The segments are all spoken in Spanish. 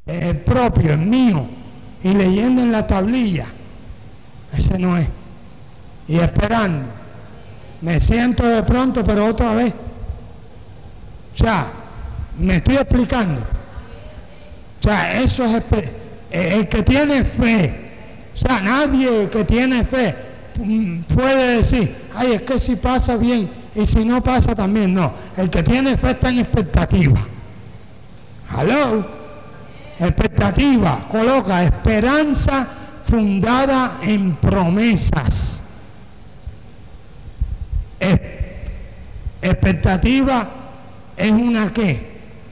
propio, el mío, y leyendo en la tablilla. Ese no es. Y esperando. Me siento de pronto, pero otra vez. O sea, me estoy explicando. O sea, eso es el que tiene fe. O sea, nadie que tiene fe puede decir, ay, es que si pasa bien y si no pasa también. No, el que tiene fe está en expectativa. Hello. Expectativa, coloca esperanza fundada en promesas. Expectativa es una ¿qué?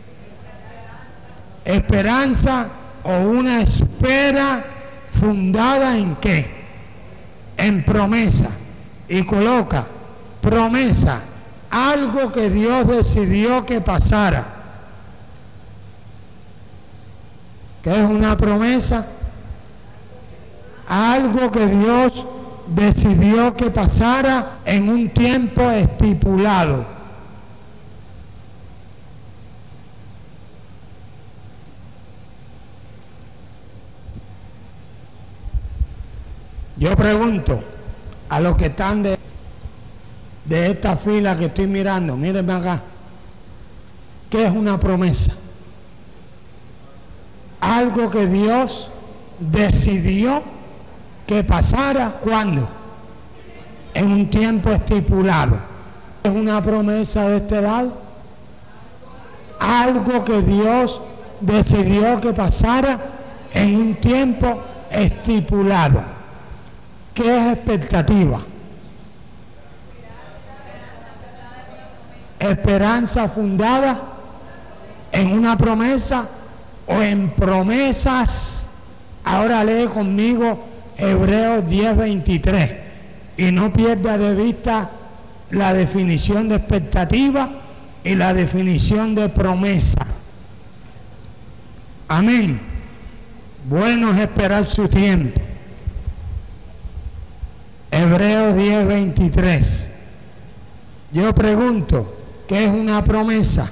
Esperanza o una espera fundada en ¿qué? En promesa. Y coloca promesa, algo que Dios decidió que pasara. ¿Qué es una promesa? Algo que Dios decidió que pasara en un tiempo estipulado. Yo pregunto a los que están de esta fila que estoy mirando, mírenme acá, ¿qué es una promesa? Algo que Dios decidió que pasara, ¿cuándo? En un tiempo estipulado. ¿Es una promesa de este lado? Algo que Dios decidió que pasara en un tiempo estipulado. ¿Qué es expectativa? Esperanza fundada en una promesa o en promesas. Ahora lee conmigo Hebreos 10:23 y no pierda de vista la definición de expectativa y la definición de promesa. Amén. Bueno es esperar su tiempo. Hebreos 10:23. Yo pregunto, ¿qué es una promesa?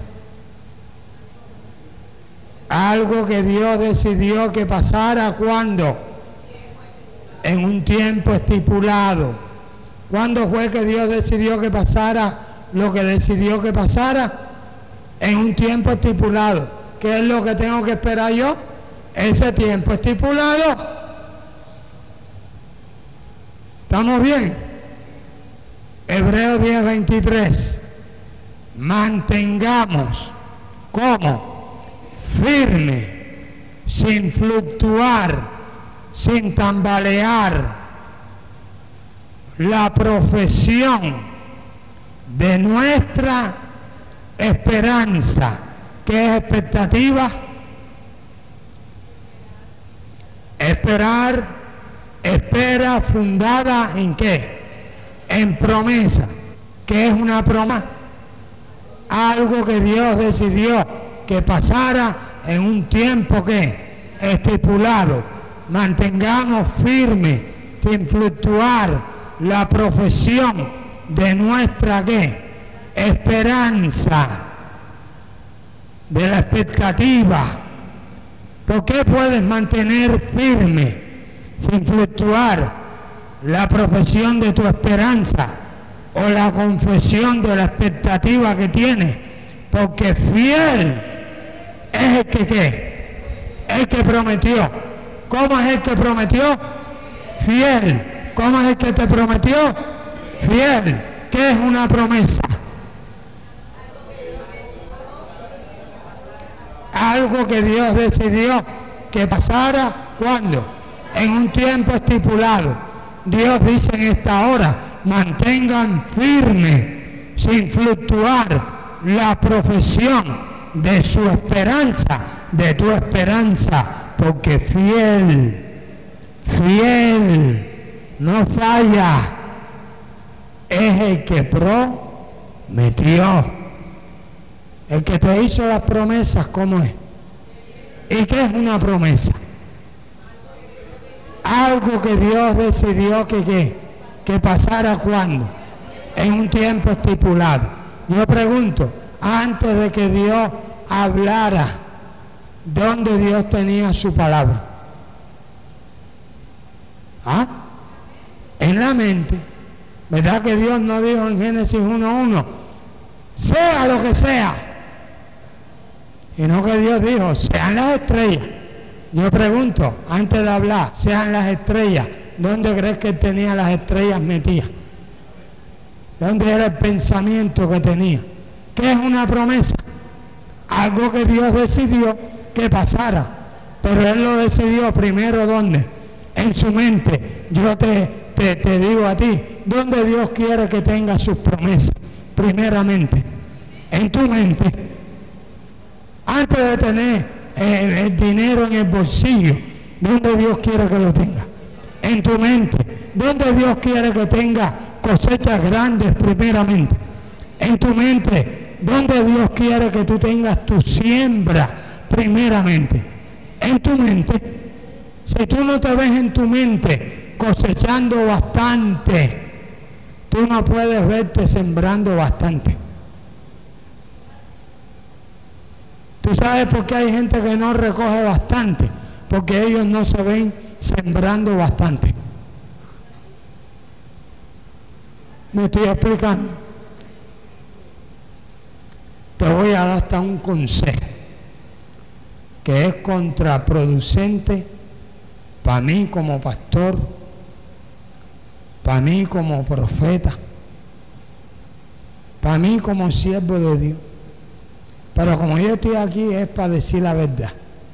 Algo que Dios decidió que pasara, ¿cuándo? En un tiempo estipulado. ¿Cuándo fue que Dios decidió que pasara lo que decidió que pasara? En un tiempo estipulado. ¿Qué es lo que tengo que esperar yo? Ese tiempo estipulado. ¿Estamos bien? Hebreos 10:23. Mantengamos, ¿cómo? Firme, sin fluctuar, sin tambalear, la profesión de nuestra esperanza. ¿Qué es expectativa? Esperar, espera fundada ¿en qué? En promesa. ¿Qué es una promesa? Algo que Dios decidió que pasara en un tiempo que estipulado. Mantengamos firme, sin fluctuar, la profesión de nuestra ¿qué? Esperanza, de la expectativa. ¿Por qué puedes mantener firme, sin fluctuar, la profesión de tu esperanza o la confesión de la expectativa que tienes? Porque fiel es el que ¿qué? El que prometió. ¿Cómo es el que prometió? Fiel. ¿Cómo es el que te prometió? Fiel. ¿Qué es una promesa? Algo que Dios decidió que pasara, ¿cuándo? En un tiempo estipulado. Dios dice en esta hora, mantengan firme, sin fluctuar, la profesión de su esperanza, de tu esperanza, porque fiel, no falla, es el que prometió, el que te hizo las promesas. ¿Cómo es? ¿Y qué es una promesa? Algo que Dios decidió que pasara, ¿cuándo? En un tiempo estipulado. Yo pregunto, antes de que Dios hablara donde Dios tenía su palabra. ¿Ah? En la mente. ¿Verdad que Dios no dijo en Génesis 1:1, sea lo que sea? Sino que Dios dijo, sean las estrellas. Yo pregunto, antes de hablar, sean las estrellas, ¿dónde crees que tenía las estrellas metidas? ¿Dónde era el pensamiento que tenía? ¿Qué es una promesa? Algo que Dios decidió que pasara, pero Él lo decidió primero, ¿dónde? En su mente. Yo te digo a ti, ¿dónde Dios quiere que tenga sus promesas? Primeramente, en tu mente. Antes de tener el dinero en el bolsillo, ¿dónde Dios quiere que lo tenga? En tu mente. ¿Dónde Dios quiere que tenga cosechas grandes primeramente? En tu mente. ¿Dónde Dios quiere que tú tengas tu siembra primeramente? En tu mente. Si tú no te ves en tu mente cosechando bastante, tú no puedes verte sembrando bastante. ¿Tú sabes por qué hay gente que no recoge bastante? Porque ellos no se ven sembrando bastante. ¿Me estoy explicando? Te voy a dar hasta un consejo que es contraproducente para mí como pastor, para mí como profeta, para mí como siervo de Dios. Pero como yo estoy aquí es para decir la verdad.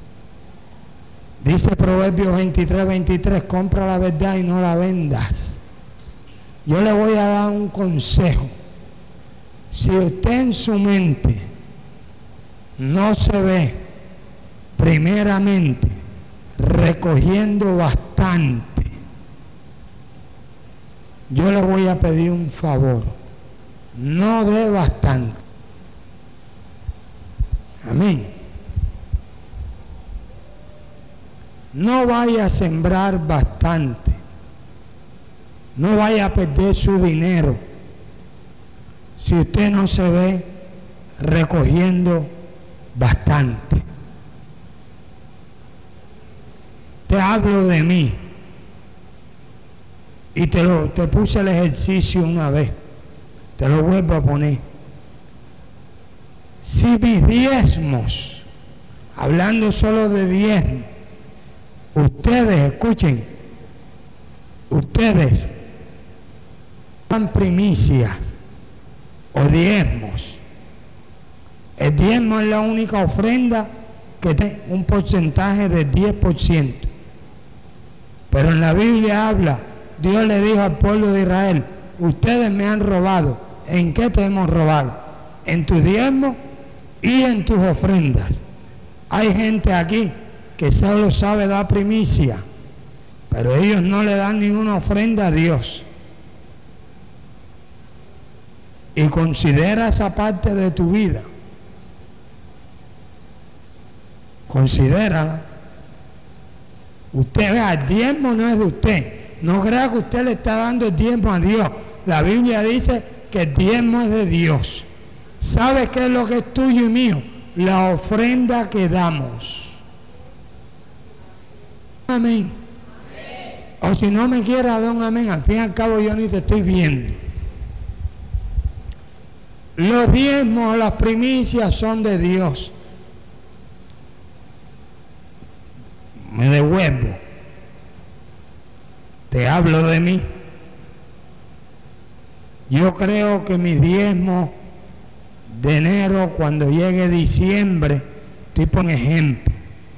Dice Proverbios 23:23, compra la verdad y no la vendas. Yo le voy a dar un consejo. Si usted en su mente no se ve primeramente recogiendo bastante, yo le voy a pedir un favor: no dé bastante. Amén. No vaya a sembrar bastante. No vaya a perder su dinero si usted no se ve recogiendo bastante. Te hablo de mí y te puse el ejercicio una vez, te lo vuelvo a poner. Si mis diezmos, hablando solo de diezmos, ustedes, escuchen, ustedes dan primicias o diezmos. El diezmo es la única ofrenda que tiene un porcentaje del 10%. Pero en la Biblia habla, Dios le dijo al pueblo de Israel, ustedes me han robado. ¿En qué te hemos robado? En tu diezmo y en tus ofrendas. Hay gente aquí que solo sabe dar primicia, pero ellos no le dan ninguna ofrenda a Dios. Y considera esa parte de tu vida. Considérala. Usted vea, el diezmo no es de usted. No crea que usted le está dando el diezmo a Dios. La Biblia dice que el diezmo es de Dios. ¿Sabe qué es lo que es tuyo y mío? La ofrenda que damos. Amén. O si no me quiera dar un amén, al fin y al cabo yo ni te estoy viendo. Los diezmos, las primicias son de Dios. Me devuelvo. Te hablo de mí. Yo creo que mis diezmos de enero, cuando llegue diciembre, estoy por ejemplo,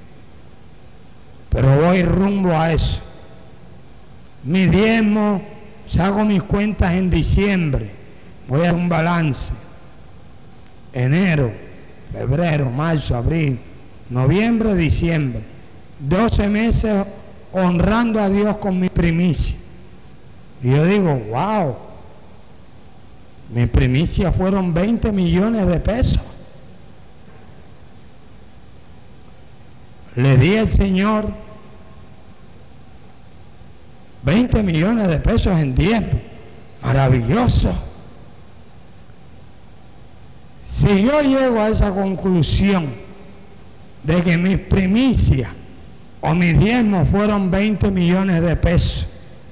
pero voy rumbo a eso. Mi diezmo, saco mis cuentas en diciembre, voy a hacer un balance. Enero, febrero, marzo, abril, noviembre, diciembre. 12 meses honrando a Dios con mi primicia. Y yo digo, wow, mis primicias fueron 20 millones de pesos. Le di al Señor 20 millones de pesos en diezmo. Maravilloso. Si yo llego a esa conclusión de que mis primicias o mis diezmos fueron 20 millones de pesos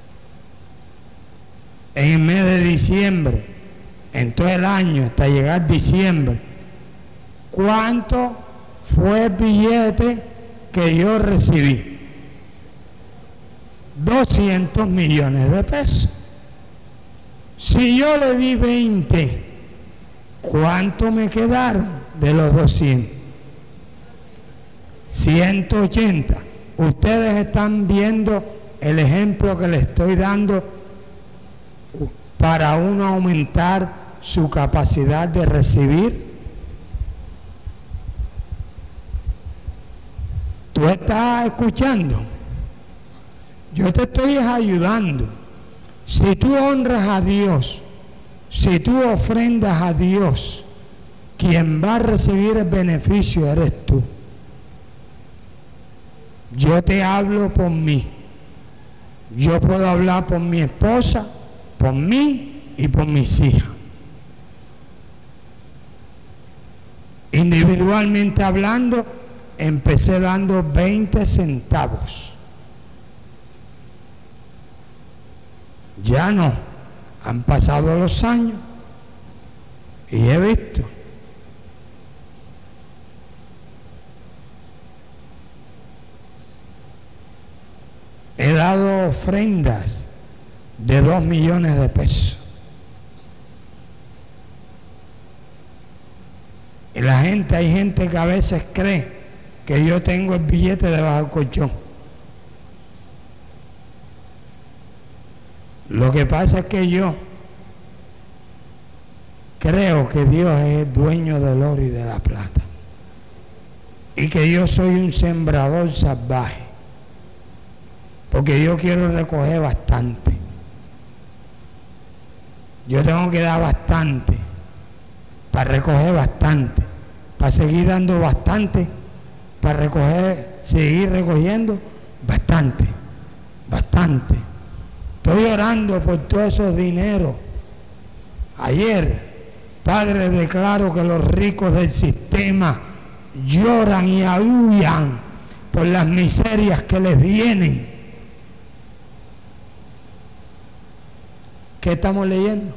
en el mes de diciembre, en todo el año hasta llegar diciembre, ¿cuánto fue el billete que yo recibí? 200 millones de pesos. Si yo le di 20, ¿cuánto me quedaron de los 200? 180. Ustedes están viendo el ejemplo que les estoy dando para uno aumentar su capacidad de recibir. ¿Tú estás escuchando? Yo te estoy ayudando. Si tú honras a Dios, si tú ofrendas a Dios, quien va a recibir el beneficio eres tú. Yo te hablo por mí. Yo puedo hablar por mi esposa, por mí y por mis hijas. Individualmente hablando, empecé dando 20 centavos. Ya no, han pasado los años y he visto. He dado ofrendas de 2 millones de pesos. Y hay gente que a veces cree que yo tengo el billete debajo del colchón. Lo que pasa es que yo creo que Dios es el dueño del oro y de la plata. Y que yo soy un sembrador salvaje. Porque yo quiero recoger bastante. Yo tengo que dar bastante para recoger bastante, para seguir dando bastante, para seguir recogiendo bastante. Estoy orando por todos esos dineros. Ayer, Padre, declaro que los ricos del sistema lloran y aúllan por las miserias que les vienen. ¿Qué estamos leyendo?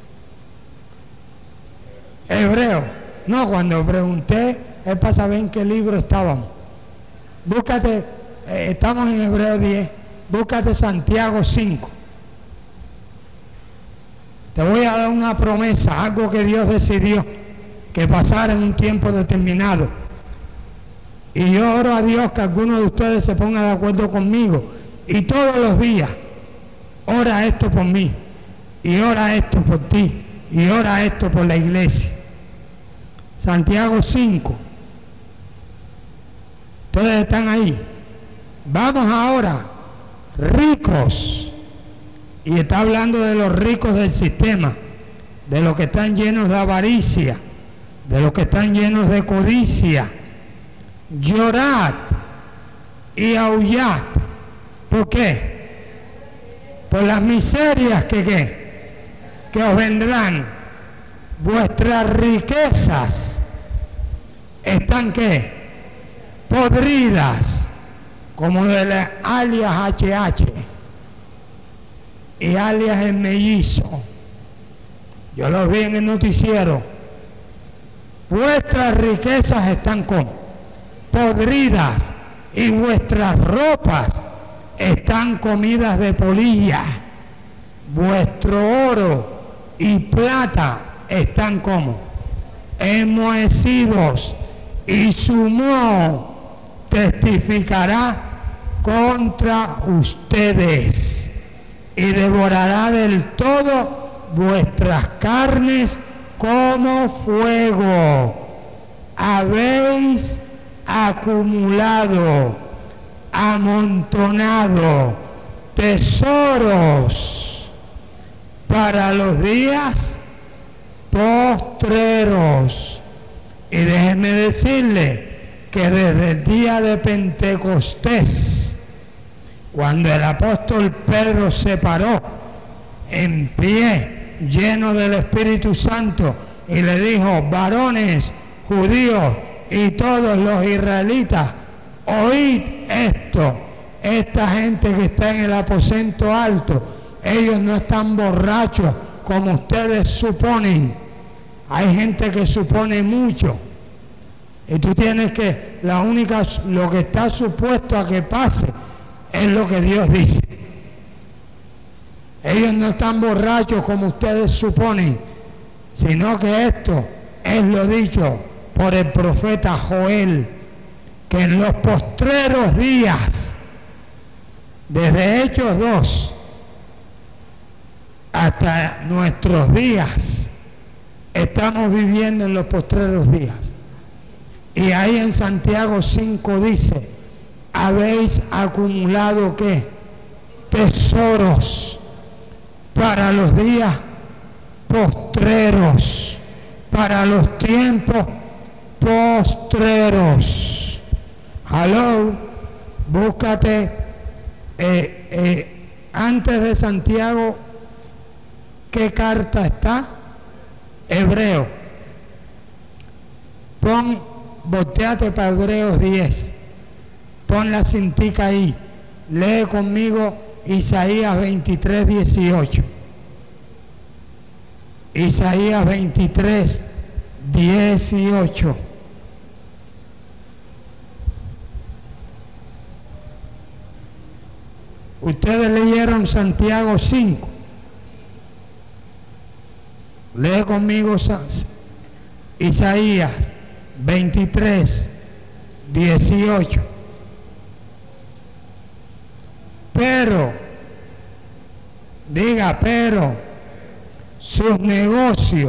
Hebreo. No, cuando pregunté es para saber en qué libro estábamos. Búscate, estamos en Hebreo 10, búscate Santiago 5. Te voy a dar una promesa, algo que Dios decidió que pasara en un tiempo determinado. Y yo oro a Dios que alguno de ustedes se ponga de acuerdo conmigo. Y todos los días, ora esto por mí. Y ora esto por ti, y ora esto por la iglesia. Santiago 5. Ustedes están ahí. Vamos ahora, ricos. Y está hablando de los ricos del sistema, de los que están llenos de avaricia, de los que están llenos de codicia. Llorad y aullad. ¿Por qué? Por las miserias que os vendrán. Vuestras riquezas están ¿qué? Podridas, como de la alias HH y alias el mellizo. Yo los vi en el noticiero. Vuestras riquezas están como podridas y vuestras ropas están comidas de polilla. Vuestro oro y plata están como enmohecidos, y su moho testificará contra ustedes y devorará del todo vuestras carnes como fuego. Habéis acumulado, amontonado tesoros para los días postreros. Y déjenme decirle que desde el día de Pentecostés, cuando el apóstol Pedro se paró en pie, lleno del Espíritu Santo, y le dijo: varones judíos y todos los israelitas, oíd esto. Esta gente que está en el aposento alto, ellos no están borrachos como ustedes suponen. Hay gente que supone mucho. Y tú tienes que, lo que está supuesto a que pase es lo que Dios dice. Ellos no están borrachos como ustedes suponen, sino que esto es lo dicho por el profeta Joel, que en los postreros días, desde Hechos 2 hasta nuestros días, estamos viviendo en los postreros días. Y ahí en Santiago 5 dice, habéis acumulado ¿qué? Tesoros para los días postreros, para los tiempos postreros. Hello, búscate antes de Santiago, ¿qué carta está? Hebreo. Volteate para Hebreos 10. Pon la cintica ahí. Lee conmigo Isaías 23, 18. Isaías 23, 18. Ustedes leyeron Santiago 5. Lee conmigo Isaías 23, 18. Pero sus negocios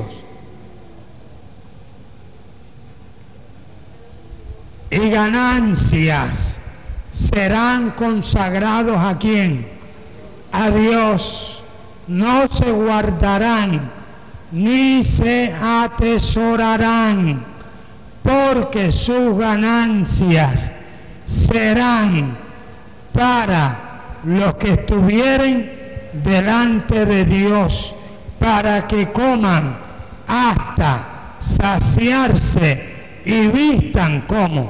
y ganancias serán consagrados ¿a quién? A Dios. No se guardarán ni se atesorarán, porque sus ganancias serán para los que estuvieren delante de Dios, para que coman hasta saciarse y vistan como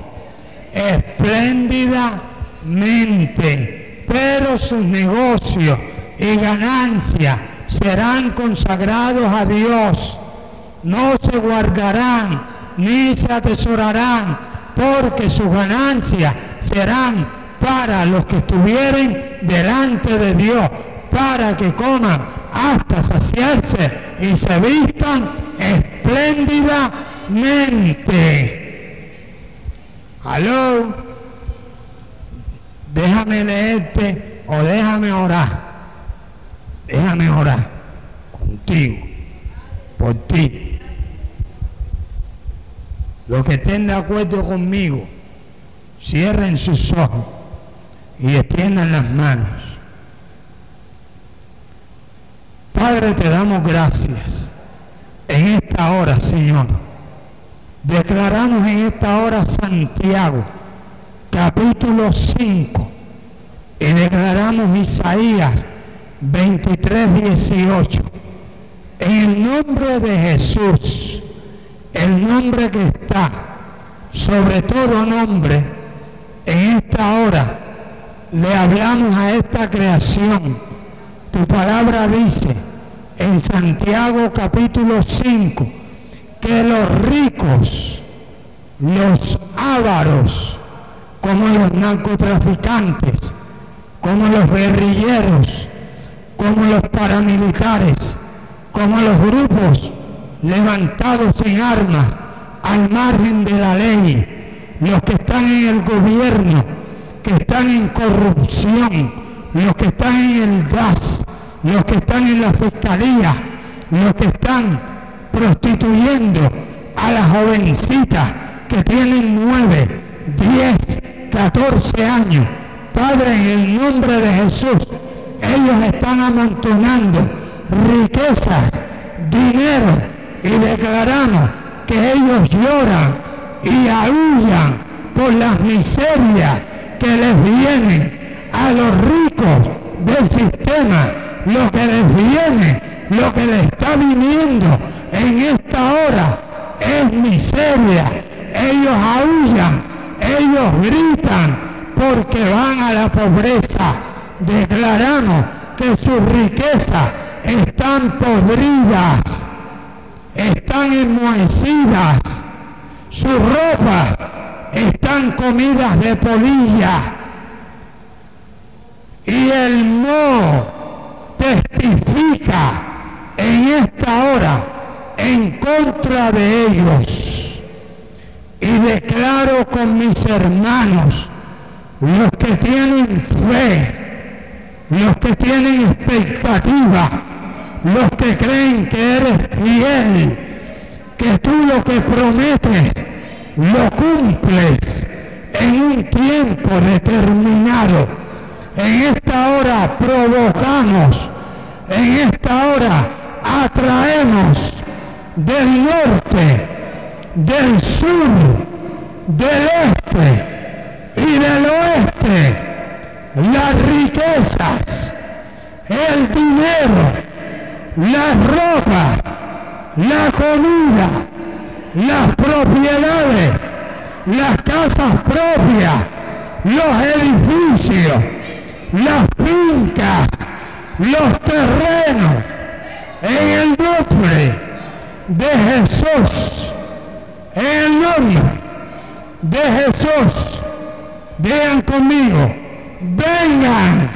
espléndidamente, pero sus negocios y ganancias serán consagrados a Dios. No se guardarán ni se atesorarán, porque sus ganancias serán para los que estuvieren delante de Dios, para que coman hasta saciarse y se vistan espléndidamente. Aló, déjame leerte o déjame orar. Déjame orar contigo, por ti. Los que estén de acuerdo conmigo, cierren sus ojos y extiendan las manos. Padre, te damos gracias en esta hora, Señor. Declaramos en esta hora Santiago, capítulo 5, y declaramos Isaías 23, 18. En el nombre de Jesús, el nombre que está sobre todo nombre, en esta hora le hablamos a esta creación. Tu palabra dice en Santiago capítulo 5 que los ricos, los ávaros, como los narcotraficantes, como los guerrilleros, como los paramilitares, como los grupos levantados en armas al margen de la ley, los que están en el gobierno, que están en corrupción, los que están en el gas, los que están en la fiscalía, los que están prostituyendo a las jovencitas que tienen 9, 10, 14 años. Padre, en el nombre de Jesús, ellos están amontonando riquezas, dinero, y declaramos que ellos lloran y aúllan por las miserias que les vienen a los ricos del sistema, lo que les viene, lo que les está viniendo en esta hora es miseria, ellos aúllan, ellos gritan, porque van a la pobreza. Declaramos que sus riquezas están podridas, están enmohecidas, sus ropas están comidas de polilla. Y el no testifica en esta hora en contra de ellos. Y declaro con mis hermanos, los que tienen fe, los que tienen expectativa, los que creen que eres fiel, que tú lo que prometes lo cumples en un tiempo determinado. En esta hora provocamos, en esta hora atraemos del norte, del sur, del este y del oeste las riquezas, el dinero, las ropas, la comida, las propiedades, las casas propias, los edificios, las fincas, los terrenos, en el nombre de Jesús, en el nombre de Jesús. Digan conmigo, vengan,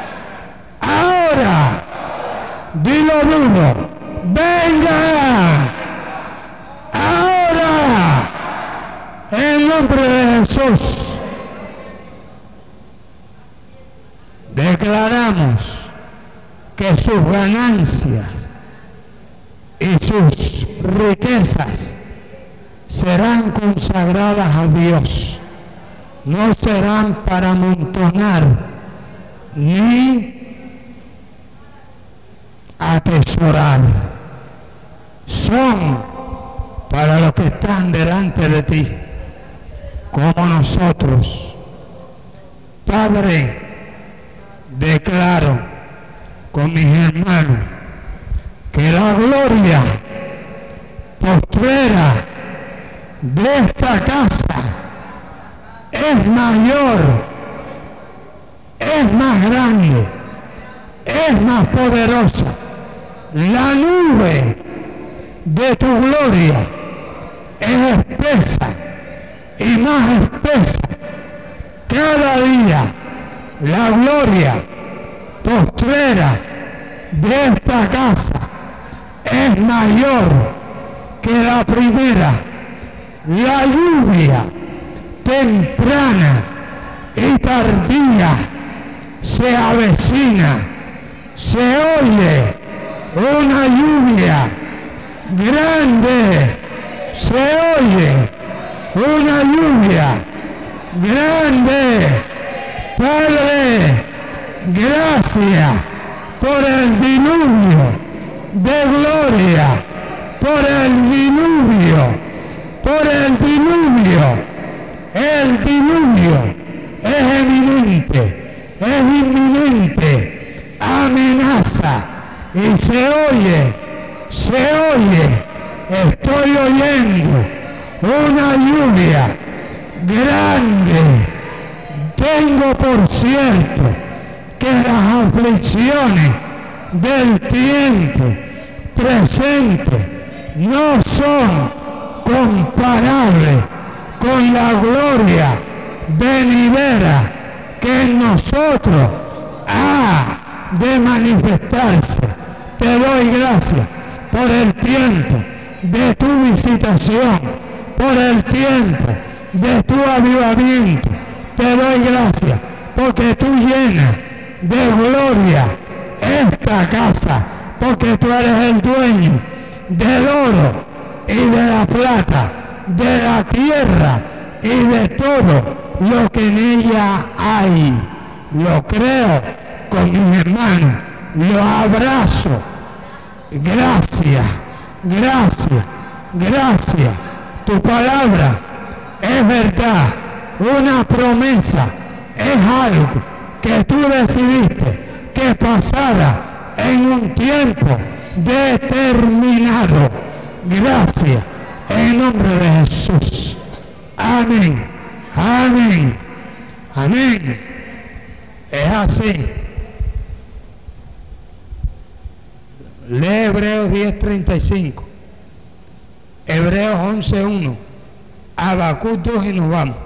ahora, dilo duro, vengan, ahora, en el nombre de Jesús. Declaramos que sus ganancias y sus riquezas serán consagradas a Dios. No serán para amontonar ni atesorar. Son para los que están delante de ti, como nosotros. Padre, declaro con mis hermanos que la gloria postrera de esta casa es mayor, es más grande, es más poderosa. La nube de tu gloria es espesa y más espesa. Cada día la gloria postrera de esta casa es mayor que la primera. La lluvia temprana y tardía se avecina, se oye una lluvia grande, se oye una lluvia grande. Padre, gracias por el diluvio de gloria, por el diluvio, por el diluvio. El diluvio es eminente, es inminente, amenaza y se oye, estoy oyendo una lluvia grande. Tengo por cierto que las aflicciones del tiempo presente no son comparables con la gloria venidera que en nosotros ha de manifestarse. Te doy gracias por el tiempo de tu visitación, por el tiempo de tu avivamiento. Te doy gracias porque tú llenas de gloria esta casa, porque tú eres el dueño del oro y de la plata, de la tierra y de todo lo que en ella hay. Lo creo con mis hermanos, lo abrazo. Gracias, gracias, gracias. Tu palabra es verdad, una promesa, es algo que tú decidiste que pasara en un tiempo determinado. Gracias, en nombre de Jesús. Amén. Amén. Amén. Es así. Lee Hebreos 10:35, Hebreos 11:1, Habacuc 2 y nos vamos.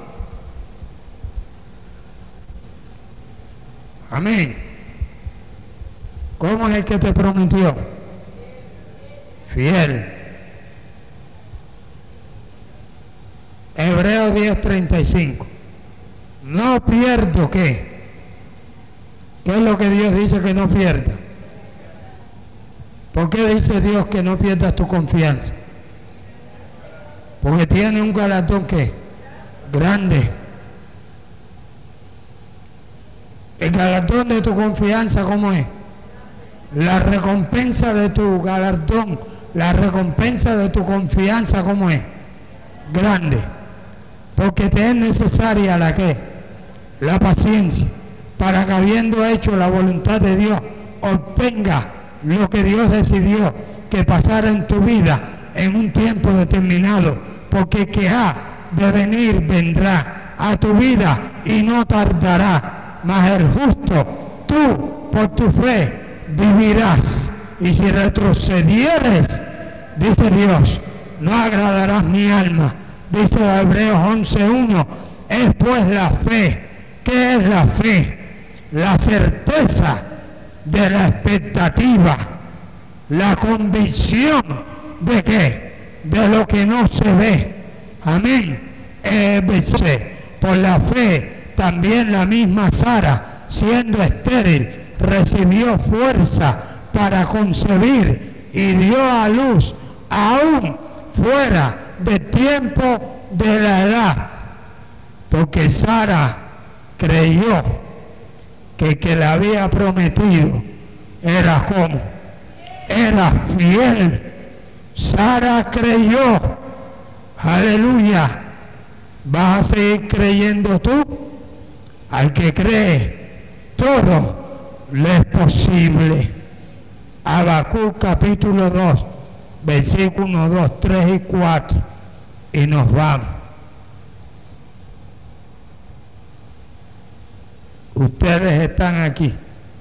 Amén. ¿Cómo es el que te prometió? Fiel. Hebreos 10:35. No pierdo ¿qué? ¿Qué es lo que Dios dice que no pierda? ¿Por qué dice Dios que no pierdas tu confianza? Porque tiene un galardón ¿qué? Grande. El galardón de tu confianza, ¿cómo es? La recompensa de tu galardón, la recompensa de tu confianza, ¿cómo es? Grande. Porque te es necesaria la ¿qué? La paciencia, para que habiendo hecho la voluntad de Dios, obtenga lo que Dios decidió que pasara en tu vida en un tiempo determinado, porque que ha de venir vendrá a tu vida y no tardará, mas el justo, tú por tu fe vivirás, y si retrocedieres, dice Dios, no agradarás mi alma. Dice Hebreos 11:1, es pues la fe. ¿Qué es la fe? La certeza de la expectativa, la convicción de ¿qué? De lo que no se ve. Amén. Por la fe también la misma Sara, siendo estéril, recibió fuerza para concebir y dio a luz aún fuera del tiempo de la edad, porque Sara creyó que le había prometido era como, era fiel. Sara creyó. Aleluya. ¿Vas a seguir creyendo tú? Al que cree, todo le es posible. Habacuc capítulo 2, versículos 1, 2, 3 y 4. Y nos vamos. Ustedes están aquí.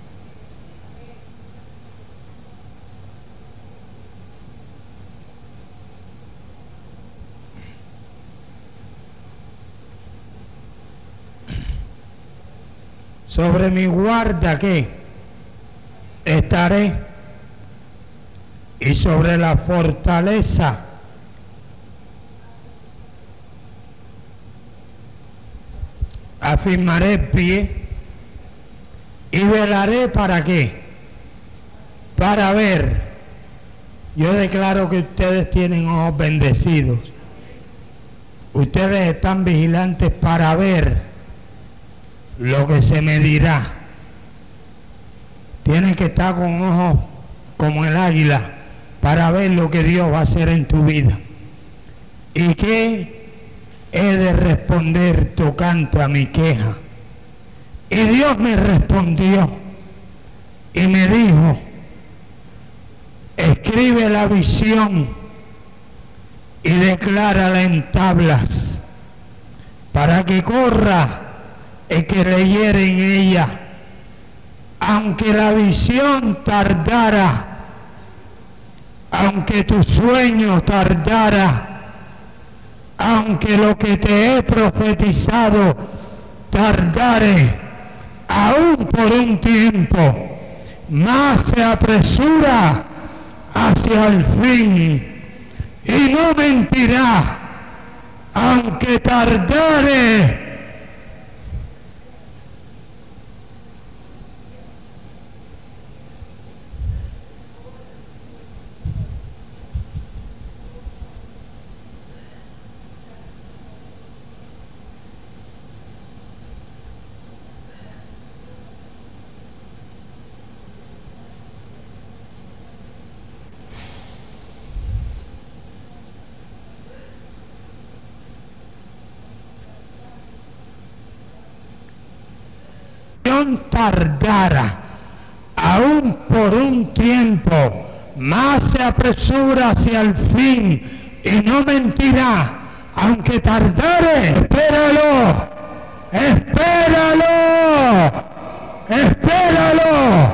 Sobre mi guarda ¿qué? Estaré, y sobre la fortaleza afirmaré el pie, y velaré ¿para qué? Para ver. Yo declaro que ustedes tienen ojos bendecidos. Ustedes están vigilantes para ver lo que se me dirá. Tienen que estar con ojos como el águila para ver lo que Dios va a hacer en tu vida. ¿Y qué he de responder tocante a mi queja? Y Dios me respondió y me dijo, escribe la visión y declárala en tablas, para que corra el que leyere en ella. Aunque la visión tardara, aunque tu sueño tardara, aunque lo que te he profetizado tardare, aún por un tiempo, más se apresura hacia el fin, y no mentirá, aunque tardare. Tardara, aún por un tiempo, más se apresura hacia el fin, y no mentirá, aunque tardare, espéralo, espéralo, espéralo,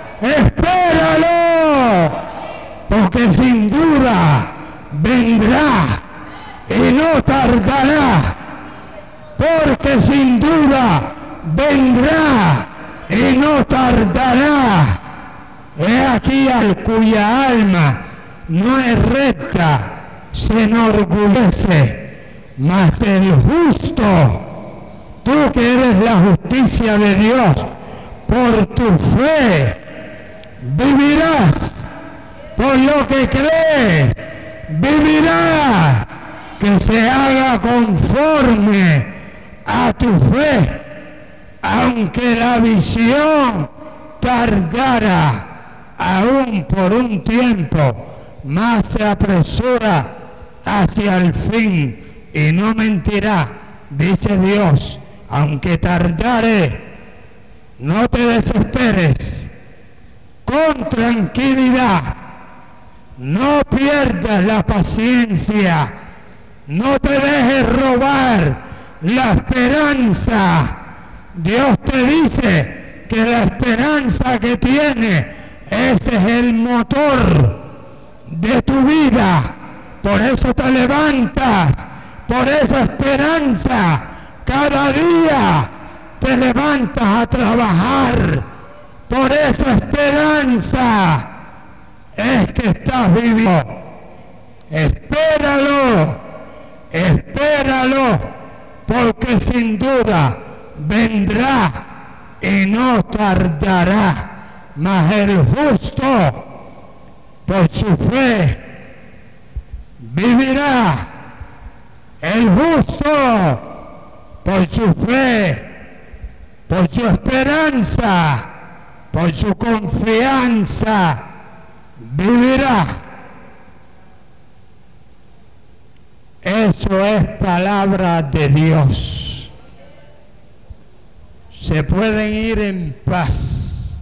espéralo, porque sin duda vendrá y no tardará, porque sin duda vendrá y no tardará. He aquí al cuya alma no es recta, se enorgullece, mas el justo, tú que eres la justicia de Dios, por tu fe vivirás, por lo que crees vivirás, que se haga conforme a tu fe, aunque la visión tardara aún por un tiempo, más se apresura hacia el fin y no mentirá, dice Dios, aunque tardare, no te desesperes, con tranquilidad, no pierdas la paciencia, no te dejes robar la esperanza. Dios te dice que la esperanza que tiene, ese es el motor de tu vida. Por eso te levantas, por esa esperanza. Cada día te levantas a trabajar. Por esa esperanza es que estás viviendo. Espéralo, espéralo, porque sin duda vendrá y no tardará. Mas el justo por su fe vivirá. El justo por su fe, por su esperanza, por su confianza, vivirá. Eso es palabra de Dios. Se pueden ir en paz,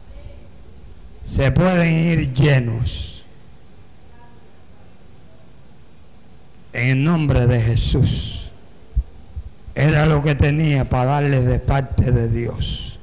se pueden ir llenos. En el nombre de Jesús. Era lo que tenía para darles de parte de Dios.